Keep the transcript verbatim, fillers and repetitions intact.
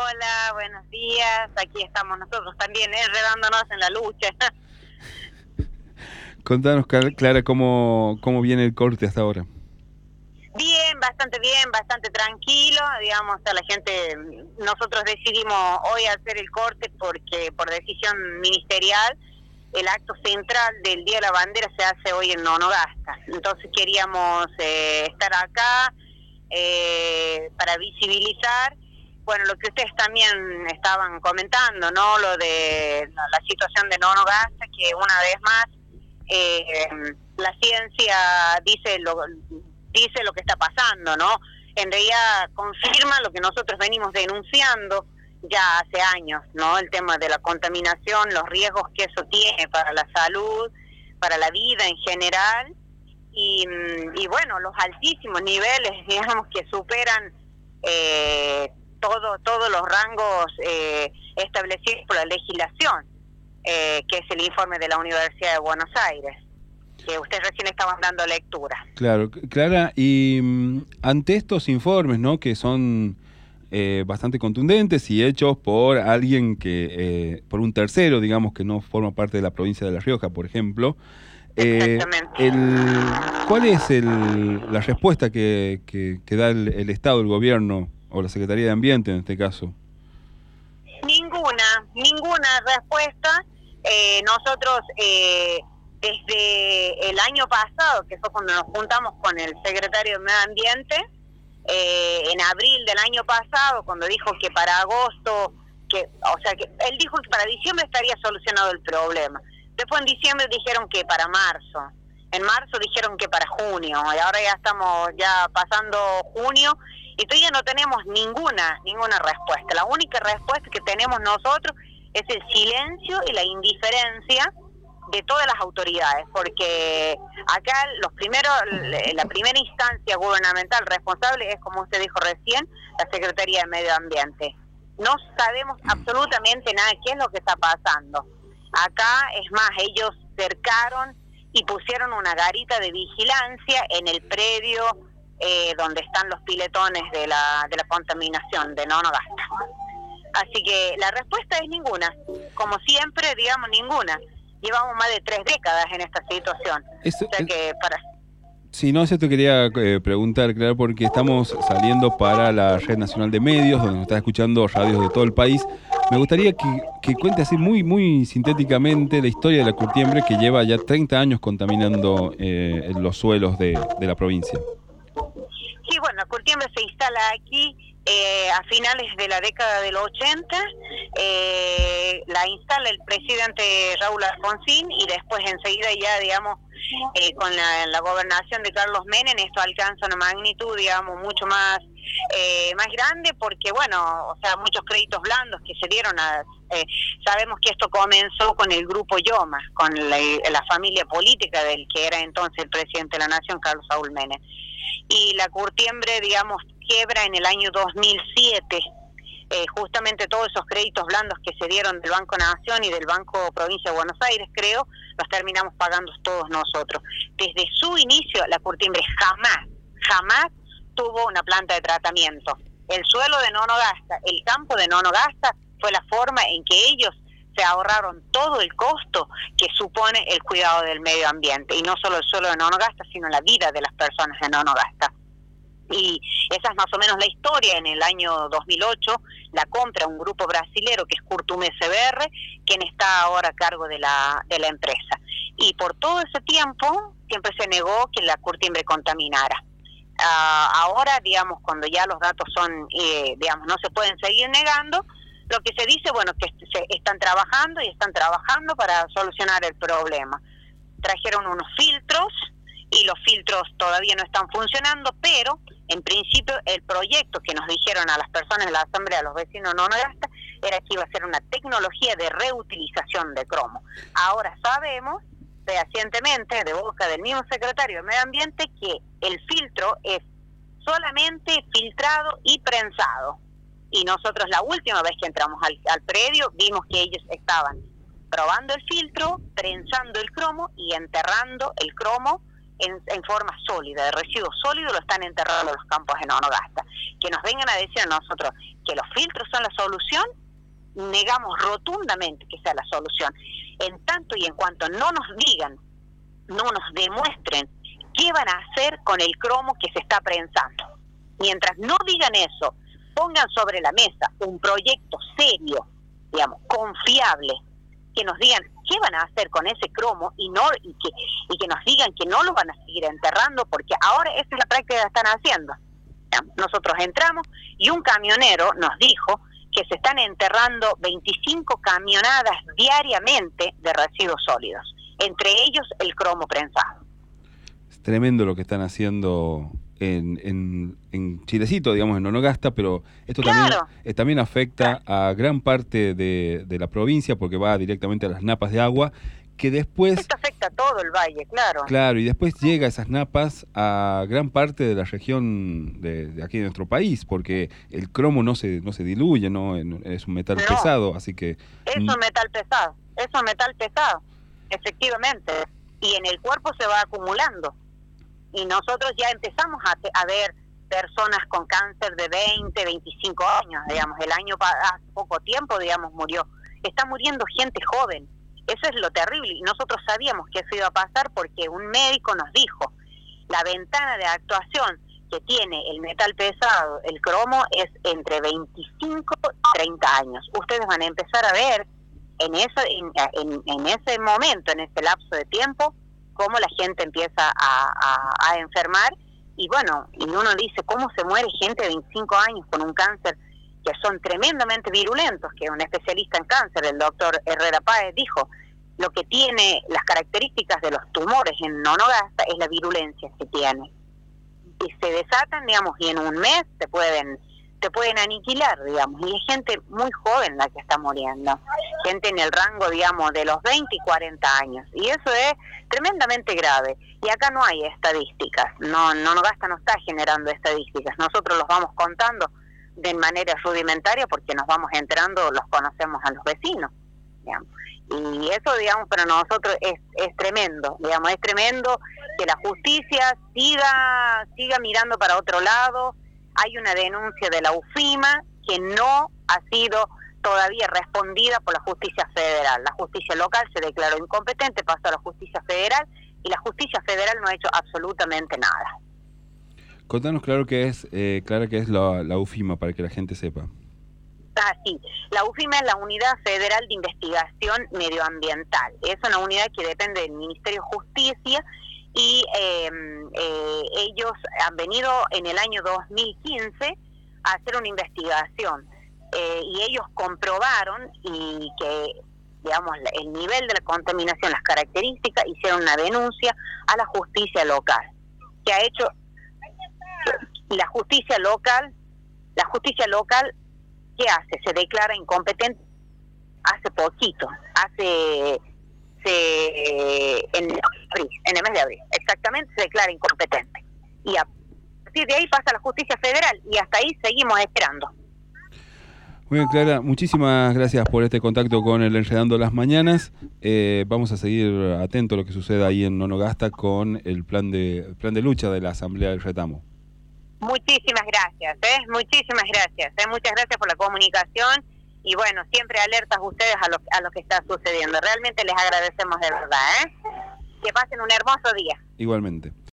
Hola, buenos días. Aquí estamos nosotros también, enredándonos en la lucha. Contanos, Clara, cómo, cómo viene el corte hasta ahora. Bien, bastante bien, bastante tranquilo, digamos, a la gente, nosotros decidimos hoy hacer el corte porque por decisión ministerial el acto central del Día de la Bandera se hace hoy en Nonogasta, entonces queríamos eh, estar acá eh, para visibilizar, bueno, lo que ustedes también estaban comentando, ¿no? Lo de la, la situación de Nonogasta, que una vez más eh, la ciencia dice lo dice lo que está pasando, ¿no? En realidad confirma lo que nosotros venimos denunciando ya hace años, ¿no? El tema de la contaminación, los riesgos que eso tiene para la salud, para la vida en general, y, y bueno, los altísimos niveles, digamos, que superan eh, todo, todos los rangos eh, establecidos por la legislación, eh, que es el informe de la Universidad de Buenos Aires, que ustedes recién estaban dando lectura. Claro, Clara, y um, ante estos informes, ¿no?, que son eh, bastante contundentes y hechos por alguien que, eh, por un tercero, digamos, que no forma parte de la provincia de La Rioja, por ejemplo, eh, Exactamente. el, ¿cuál es el, la respuesta que, que, que da el, el Estado, el gobierno, o la Secretaría de Ambiente en este caso? Ninguna, ninguna respuesta. Eh, nosotros... Eh, Desde el año pasado, que fue cuando nos juntamos con el secretario de Medio Ambiente, eh, en abril del año pasado, cuando dijo que para agosto, que, o sea, que él dijo que para diciembre estaría solucionado el problema. Después en diciembre dijeron que para marzo, en marzo dijeron que para junio, y ahora ya estamos ya pasando junio, y todavía no tenemos ninguna, ninguna respuesta. La única respuesta que tenemos nosotros es el silencio y la indiferencia de todas las autoridades, porque acá los primeros, la primera instancia gubernamental responsable es, como usted dijo recién, la Secretaría de Medio Ambiente. No sabemos absolutamente nada de qué es lo que está pasando. Acá, es más, ellos cercaron y pusieron una garita de vigilancia en el predio eh, donde están los piletones de la, de la contaminación de Nonogasta. Así que la respuesta es ninguna, como siempre, digamos, ninguna. Llevamos más de tres décadas en esta situación. Eso, o sea que para... Sí, no, eso te quería eh, preguntar, claro, porque estamos saliendo para la Red Nacional de Medios, donde nos está escuchando radios de todo el país. Me gustaría que, que cuente así muy muy sintéticamente la historia de la curtiembre, que lleva ya treinta años contaminando eh, los suelos de, de la provincia. Sí, bueno, la curtiembre se instala aquí eh, a finales de la década del ochenta, eh, la instala el presidente Raúl Alfonsín y después enseguida ya, digamos, eh, con la, la gobernación de Carlos Menem, esto alcanza una magnitud, digamos, mucho más eh, más grande, porque, bueno, o sea, muchos créditos blandos que se dieron a... Eh, sabemos que esto comenzó con el grupo Yoma, con la, la familia política del que era entonces el presidente de la Nación, Carlos Saúl Menem. Y la curtiembre, digamos, quiebra en el año dos mil siete, eh, justamente todos esos créditos blandos que se dieron del Banco Nación y del Banco Provincia de Buenos Aires, creo, los terminamos pagando todos nosotros. Desde su inicio, la curtiembre jamás, jamás tuvo una planta de tratamiento. El suelo de Nonogasta, el campo de Nonogasta, fue la forma en que ellos se ahorraron todo el costo que supone el cuidado del medio ambiente, y no solo el suelo de Nonogasta, sino la vida de las personas de Nonogasta. Y esa es más o menos la historia. En el año dos mil ocho la compra un grupo brasilero que es Curtume C B R, quien está ahora a cargo de la de la empresa. Y por todo ese tiempo siempre se negó que la curtiembre contaminara. Uh, ahora, digamos, cuando ya los datos son, eh, digamos, no se pueden seguir negando, lo que se dice, bueno, que se están trabajando y están trabajando para solucionar el problema. Trajeron unos filtros y los filtros todavía no están funcionando, pero en principio el proyecto que nos dijeron a las personas de la asamblea, a los vecinos de Nonogasta, era que iba a ser una tecnología de reutilización de cromo. Ahora sabemos fehacientemente, de boca del mismo secretario de Medio Ambiente, que el filtro es solamente filtrado y prensado. Y nosotros la última vez que entramos al, al predio vimos que ellos estaban probando el filtro, prensando el cromo y enterrando el cromo en, en forma sólida, de residuos sólidos, lo están enterrando en los campos en Onogasta. Que nos vengan a decir a nosotros que los filtros son la solución, negamos rotundamente que sea la solución. En tanto y en cuanto no nos digan, no nos demuestren qué van a hacer con el cromo que se está prensando. Mientras no digan eso, pongan sobre la mesa un proyecto serio, digamos, confiable, que nos digan qué van a hacer con ese cromo y no y que y que nos digan que no lo van a seguir enterrando, porque ahora esa es la práctica que están haciendo. Nosotros entramos y un camionero nos dijo que se están enterrando veinticinco camionadas diariamente de residuos sólidos, entre ellos el cromo prensado. Es tremendo lo que están haciendo en, en, en Chilecito, digamos, en Onogasta, pero esto claro. también, eh, también afecta a gran parte de, de la provincia, porque va directamente a las napas de agua, que después... Esto afecta a todo el valle, claro. Claro, y después llega esas napas a gran parte de la región de, de aquí de nuestro país, porque el cromo no se no se diluye, no es un metal no. pesado, así que... Es un metal pesado, es un metal pesado, efectivamente, y en el cuerpo se va acumulando. Y nosotros ya empezamos a, te, a ver personas con cáncer de veinte, veinticinco años, digamos, el año hace poco tiempo, digamos, murió. Está muriendo gente joven, eso es lo terrible, y nosotros sabíamos que eso iba a pasar porque un médico nos dijo, la ventana de actuación que tiene el metal pesado, el cromo, es entre veinticinco y treinta años. Ustedes van a empezar a ver en, eso, en, en, en ese momento, en ese lapso de tiempo, cómo la gente empieza a, a, a enfermar, y bueno, y uno dice, ¿cómo se muere gente de veinticinco años con un cáncer que son tremendamente virulentos? Que un especialista en cáncer, el doctor Herrera Páez, dijo, lo que tiene las características de los tumores en Onogasta es la virulencia que tiene. Y se desatan, digamos, y en un mes te pueden te pueden aniquilar, digamos, y es gente muy joven la que está muriendo, gente en el rango, digamos, de los veinte y cuarenta años, y eso es tremendamente grave, y acá no hay estadísticas, no, no Onogasta no está generando estadísticas, nosotros los vamos contando de manera rudimentaria porque nos vamos enterando, los conocemos a los vecinos, digamos, y eso, digamos, para nosotros es, es tremendo, digamos, es tremendo que la justicia siga, siga mirando para otro lado. Hay una denuncia de la UFIMA que no ha sido todavía respondida por la justicia federal. La justicia local se declaró incompetente, pasó a la justicia federal y la justicia federal no ha hecho absolutamente nada. Contanos claro que es, eh, Clara, que es la, la UFIMA, para que la gente sepa. Ah, sí. La UFIMA es la Unidad Federal de Investigación Medioambiental. Es una unidad que depende del Ministerio de Justicia y eh, eh, ellos han venido en el año dos mil quince a hacer una investigación eh, y ellos comprobaron y que, digamos, el nivel de la contaminación, las características, hicieron una denuncia a la justicia local, que ha hecho la justicia local, la justicia local, ¿qué hace? Se declara incompetente hace poquito, hace... Se, en, abril, en el mes de abril, exactamente, se declara incompetente. Y a partir de ahí pasa a la justicia federal y hasta ahí seguimos esperando. Muy bien, Clara, muchísimas gracias por este contacto con el Enredando las Mañanas. Eh, vamos a seguir atentos a lo que suceda ahí en Onogasta con el plan de plan de lucha de la Asamblea del Retamo. Muchísimas gracias, ¿eh? muchísimas gracias, ¿eh? muchas gracias por la comunicación. Y bueno, siempre alertas ustedes a lo, a lo que está sucediendo. Realmente les agradecemos de verdad, ¿eh? Que pasen un hermoso día. Igualmente.